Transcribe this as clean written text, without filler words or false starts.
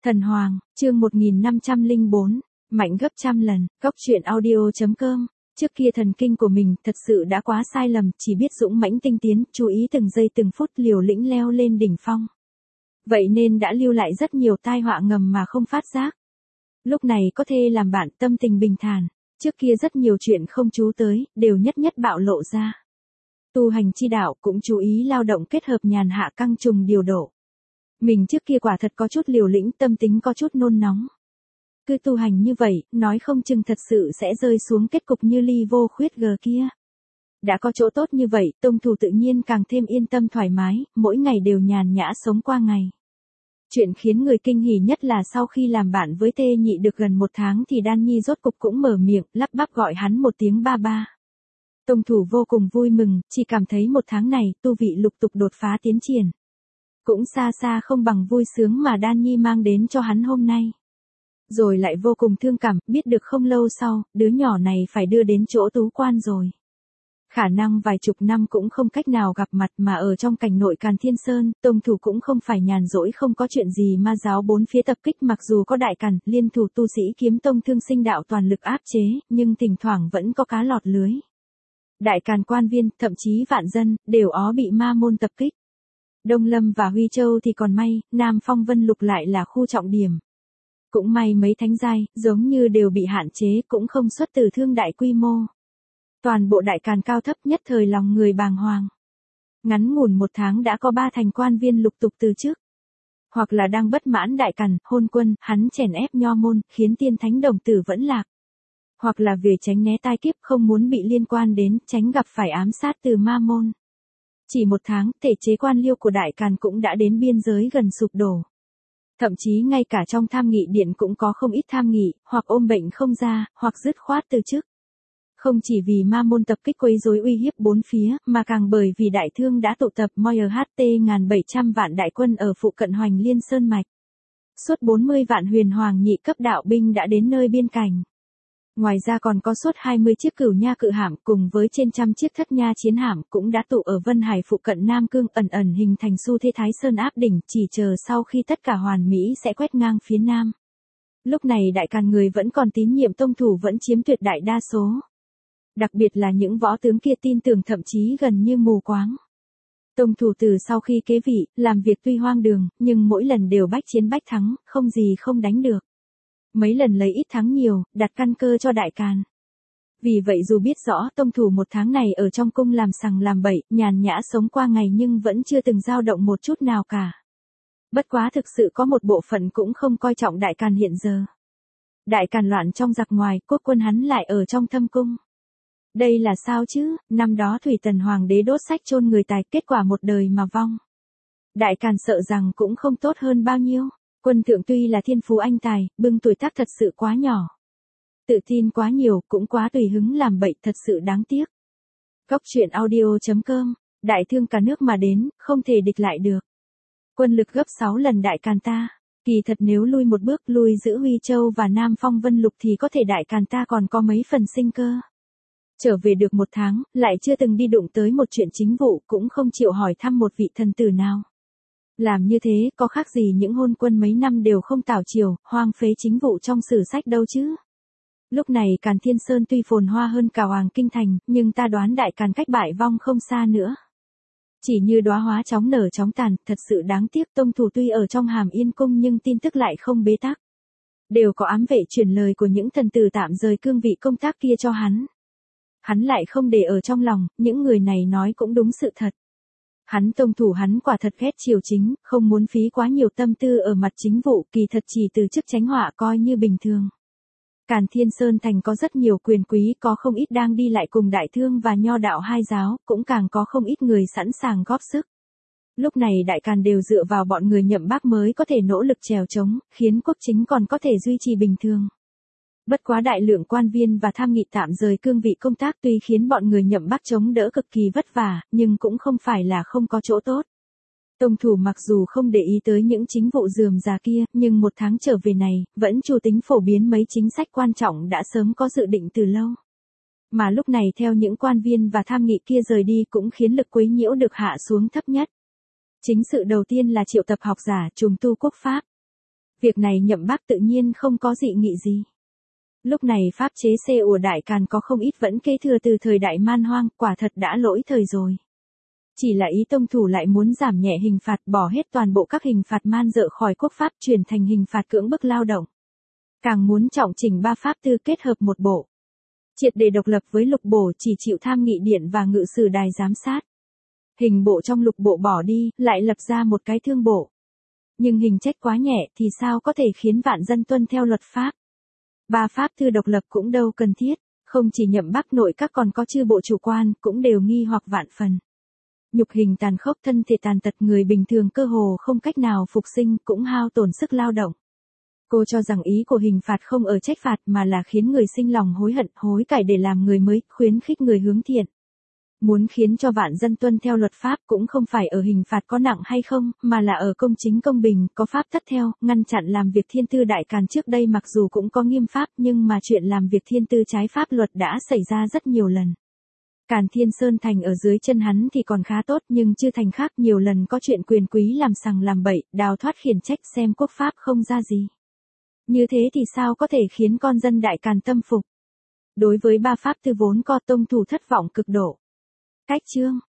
Thần Hoàng, chương 1504, mạnh gấp trăm lần, góc truyện audio.com. Trước kia thần kinh của mình thật sự đã quá sai lầm, chỉ biết dũng mãnh tinh tiến, chú ý từng giây từng phút liều lĩnh leo lên đỉnh phong. Vậy nên đã lưu lại rất nhiều tai họa ngầm mà không phát giác. Lúc này có thể làm bạn tâm tình bình thản, trước kia rất nhiều chuyện không chú tới, đều nhất nhất bạo lộ ra. Tu hành chi đạo cũng chú ý lao động kết hợp nhàn hạ căng trùng điều độ. Mình trước kia quả thật có chút liều lĩnh, tâm tính có chút nôn nóng. Cứ tu hành như vậy, nói không chừng thật sự sẽ rơi xuống kết cục như Ly Vô Khuyết G kia. Đã có chỗ tốt như vậy, tông thủ tự nhiên càng thêm yên tâm thoải mái, mỗi ngày đều nhàn nhã sống qua ngày. Chuyện khiến người kinh hỉ nhất là sau khi làm bạn với Tê Nhị được gần 1 tháng thì Đan Nhi rốt cục cũng mở miệng, lắp bắp gọi hắn một tiếng ba ba. Tông thủ vô cùng vui mừng, chỉ cảm thấy 1 tháng này, tu vị lục tục đột phá tiến triển. Cũng xa xa không bằng vui sướng mà Đan Nhi mang đến cho hắn hôm nay. Rồi lại vô cùng thương cảm, biết được không lâu sau, đứa nhỏ này phải đưa đến chỗ tú quan rồi. Khả năng vài chục năm cũng không cách nào gặp mặt mà ở trong cảnh nội Càn Thiên Sơn, tông thủ cũng không phải nhàn rỗi không có chuyện gì ma giáo bốn phía tập kích, mặc dù có đại càn, liên thủ tu sĩ kiếm tông thương sinh đạo toàn lực áp chế, nhưng thỉnh thoảng vẫn có cá lọt lưới. Đại càn quan viên, thậm chí vạn dân, đều ó bị ma môn tập kích. Đông Lâm và Huy Châu thì còn may, Nam Phong Vân Lục lại là khu trọng điểm. Cũng may mấy thánh giai, giống như đều bị hạn chế, cũng không xuất từ thương đại quy mô. Toàn bộ đại càn cao thấp nhất thời lòng người bàng hoàng. Ngắn ngủn 1 tháng đã có 3 thành quan viên lục tục từ chức. Hoặc là đang bất mãn đại càn, hôn quân, hắn chèn ép nho môn, khiến tiên thánh đồng tử vẫn lạc. Hoặc là vì tránh né tai kiếp không muốn bị liên quan đến, tránh gặp phải ám sát từ ma môn. Chỉ 1 tháng, thể chế quan liêu của đại càn cũng đã đến biên giới gần sụp đổ. Thậm chí ngay cả trong tham nghị điện cũng có không ít tham nghị, hoặc ôm bệnh không ra, hoặc dứt khoát từ chức. Không chỉ vì ma môn tập kích quấy rối uy hiếp bốn phía, mà càng bởi vì đại thương đã tụ tập MHT 1.700 vạn đại quân ở phụ cận Hoành Liên Sơn Mạch. Suốt 40 vạn huyền hoàng nhị cấp đạo binh đã đến nơi biên cảnh. Ngoài ra còn có suốt 20 chiếc cửu nha cự hạm cùng với trên trăm chiếc thất nha chiến hạm cũng đã tụ ở Vân Hải phụ cận Nam Cương, ẩn ẩn hình thành xu thế Thái Sơn áp đỉnh, chỉ chờ sau khi tất cả hoàn mỹ sẽ quét ngang phía Nam. Lúc này đại càn người vẫn còn tín nhiệm tông thủ vẫn chiếm tuyệt đại đa số. Đặc biệt là những võ tướng kia tin tưởng thậm chí gần như mù quáng. Tông thủ từ sau khi kế vị, làm việc tuy hoang đường, nhưng mỗi lần đều bách chiến bách thắng, không gì không đánh được. Mấy lần lấy ít thắng nhiều, đặt căn cơ cho đại càn. Vì vậy dù biết rõ tông thủ 1 tháng này ở trong cung làm sằng làm bậy, nhàn nhã sống qua ngày nhưng vẫn chưa từng dao động một chút nào cả. Bất quá thực sự có một bộ phận cũng không coi trọng đại càn hiện giờ. Đại càn loạn trong giặc ngoài, quốc quân hắn lại ở trong thâm cung. Đây là sao chứ, năm đó Thủy Tần Hoàng đế đốt sách chôn người tài, kết quả một đời mà vong. Đại càn sợ rằng cũng không tốt hơn bao nhiêu. Quân thượng tuy là thiên phú anh tài, bưng tuổi tác thật sự quá nhỏ. Tự tin quá nhiều, cũng quá tùy hứng làm bậy, thật sự đáng tiếc. Góc truyện audio.com, đại thương cả nước mà đến, không thể địch lại được. Quân lực gấp 6 lần đại càn ta. Kỳ thật nếu lui một bước, lui giữ Huy Châu và Nam Phong Vân Lục thì có thể đại càn ta còn có mấy phần sinh cơ. Trở về được 1 tháng, lại chưa từng đi đụng tới một chuyện chính vụ, cũng không chịu hỏi thăm một vị thần tử nào. Làm như thế, có khác gì những hôn quân mấy năm đều không tảo chiều, hoang phế chính vụ trong sử sách đâu chứ. Lúc này Càn Thiên Sơn tuy phồn hoa hơn cả Hoàng Kinh Thành, nhưng ta đoán đại càn cách bại vong không xa nữa. Chỉ như đóa hoa chóng nở chóng tàn, thật sự đáng tiếc tông thủ tuy ở trong Hàm Yên Cung nhưng tin tức lại không bế tắc. Đều có ám vệ truyền lời của những thần tử tạm rời cương vị công tác kia cho hắn. Hắn lại không để ở trong lòng, những người này nói cũng đúng sự thật. Hắn tông thủ hắn quả thật ghét triều chính, không muốn phí quá nhiều tâm tư ở mặt chính vụ, kỳ thật chỉ từ chức tránh họa coi như bình thường. Càn Thiên Sơn thành có rất nhiều quyền quý, có không ít đang đi lại cùng đại thương và nho đạo hai giáo, cũng càng có không ít người sẵn sàng góp sức. Lúc này đại càn đều dựa vào bọn người Nhậm Bác mới có thể nỗ lực trèo trống, khiến quốc chính còn có thể duy trì bình thường. Bất quá đại lượng quan viên và tham nghị tạm rời cương vị công tác tuy khiến bọn người Nhậm Bác chống đỡ cực kỳ vất vả, nhưng cũng không phải là không có chỗ tốt. Tông thủ mặc dù không để ý tới những chính vụ rườm rà kia, nhưng 1 tháng trở về này, vẫn chủ tính phổ biến mấy chính sách quan trọng đã sớm có dự định từ lâu. Mà lúc này theo những quan viên và tham nghị kia rời đi cũng khiến lực quấy nhiễu được hạ xuống thấp nhất. Chính sự đầu tiên là triệu tập học giả trùng tu quốc pháp. Việc này Nhậm Bác tự nhiên không có dị nghị gì. Lúc này pháp chế xe ủa Đại Càn có không ít vẫn kế thừa từ thời đại Man Hoang, quả thật đã lỗi thời rồi. Chỉ là ý tông thủ lại muốn giảm nhẹ hình phạt, bỏ hết toàn bộ các hình phạt man dợ khỏi quốc pháp, chuyển thành hình phạt cưỡng bức lao động. Càng muốn trọng chỉnh ba pháp tư kết hợp một bộ. Triệt để độc lập với lục bộ, chỉ chịu tham nghị điện và ngự sử đài giám sát. Hình bộ trong lục bộ bỏ đi, lại lập ra một cái thương bộ. Nhưng hình trách quá nhẹ thì sao có thể khiến vạn dân tuân theo luật pháp. Ba pháp tư độc lập cũng đâu cần thiết, không chỉ Nhậm Bắc nội các còn có chư bộ chủ quan cũng đều nghi hoặc vạn phần. Nhục hình tàn khốc, thân thể tàn tật, người bình thường cơ hồ không cách nào phục sinh, cũng hao tổn sức lao động. Cô cho rằng ý của hình phạt không ở trách phạt mà là khiến người sinh lòng hối hận, hối cải để làm người mới, khuyến khích người hướng thiện. Muốn khiến cho vạn dân tuân theo luật pháp cũng không phải ở hình phạt có nặng hay không, mà là ở công chính công bình, có pháp thất theo, ngăn chặn làm việc thiên tư. Đại Càn trước đây mặc dù cũng có nghiêm pháp nhưng mà chuyện làm việc thiên tư trái pháp luật đã xảy ra rất nhiều lần. Càn Thiên Sơn Thành ở dưới chân hắn thì còn khá tốt, nhưng Chư Thành khác nhiều lần có chuyện quyền quý làm sằng làm bậy, đào thoát khiển trách, xem quốc pháp không ra gì. Như thế thì sao có thể khiến con dân Đại Càn tâm phục. Đối với ba pháp tư vốn có, tông thủ thất vọng cực độ. Cách chương